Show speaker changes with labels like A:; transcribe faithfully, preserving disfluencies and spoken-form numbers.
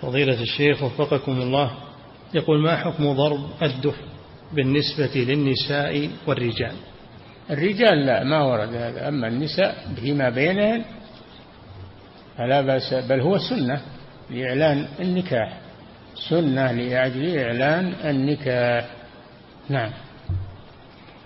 A: فضيلة الشيخ وفقكم الله، يقول: ما حكم ضرب الدف بالنسبة للنساء والرجال؟
B: الرجال لا، ما ورد هذا، أما النساء فيما بينهن فلا بأس، بل هو سنة لإعلان النكاح، سنة لأجل إعلان النكاح. نعم.